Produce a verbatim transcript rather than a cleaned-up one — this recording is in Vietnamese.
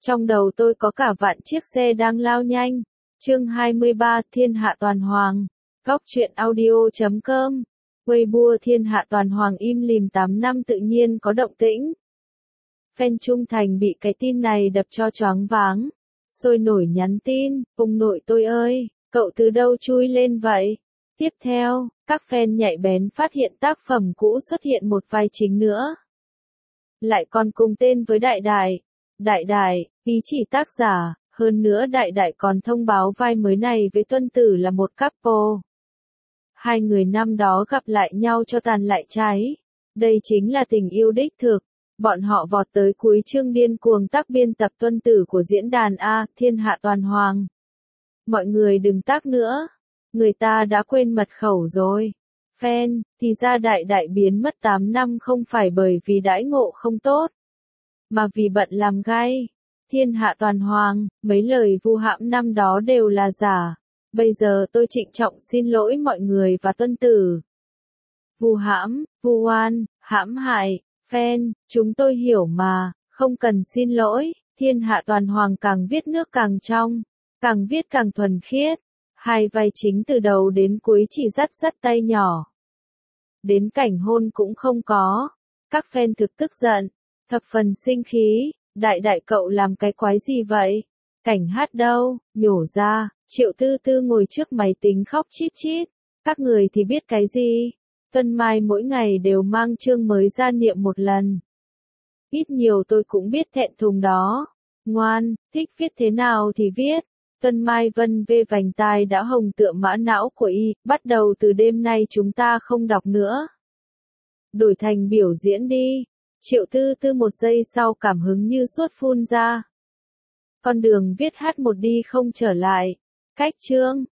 Trong đầu tôi có cả vạn chiếc xe đang lao nhanh. Chương hai mươi ba Thiên Hạ Toàn Hoàng. Góc truyện audio chấm com. Weibo Thiên Hạ Toàn Hoàng im lìm tám năm tự nhiên có động tĩnh. Fan trung thành bị cái tin này đập cho choáng váng. Sôi nổi nhắn tin, ông nội tôi ơi, cậu từ đâu chui lên vậy? Tiếp theo, các fan nhạy bén phát hiện tác phẩm cũ xuất hiện một vai chính nữa. Lại còn cùng tên với Đại Đại. Đại Đại, ý chỉ tác giả, hơn nữa Đại Đại còn thông báo vai mới này với Tuân Tử là một couple. Hai người năm đó gặp lại nhau cho tàn lại cháy. Đây chính là tình yêu đích thực. Bọn họ vọt tới cuối chương điên cuồng tác biên tập Tuân Tử của diễn đàn A, Thiên Hạ Toàn Hoàng. Mọi người đừng tác nữa. Người ta đã quên mật khẩu rồi. Fan, thì ra Đại Đại biến mất tám năm không phải bởi vì đãi ngộ không tốt, mà vì bận làm gay. Thiên Hạ Toàn Hoàng, mấy lời vu hãm năm đó đều là giả. Bây giờ tôi trịnh trọng xin lỗi mọi người và Tuân Tử. Vu hãm, vu oan, hãm hại, fan, chúng tôi hiểu mà, không cần xin lỗi. Thiên Hạ Toàn Hoàng càng viết nước càng trong, càng viết càng thuần khiết. Hai vai chính từ đầu đến cuối chỉ dắt dắt tay nhỏ. Đến cảnh hôn cũng không có. Các fan thực tức giận, thập phần sinh khí. Đại Đại cậu làm cái quái gì vậy? Cảnh hát đâu? Nhổ ra. Triệu Tư Tư ngồi trước máy tính khóc chít chít. Các người thì biết cái gì? Tuân Mai mỗi ngày đều mang chương mới ra niệm một lần. Ít nhiều tôi cũng biết thẹn thùng đó. Ngoan, thích viết thế nào thì viết. Tuân Mai vân vê vành tai đã hồng tựa mã não của y, bắt đầu từ đêm nay chúng ta không đọc nữa. Đổi thành biểu diễn đi. Triệu Tư Tư một giây sau cảm hứng như suốt phun ra. Con đường viết hát một đi không trở lại. Cách chương,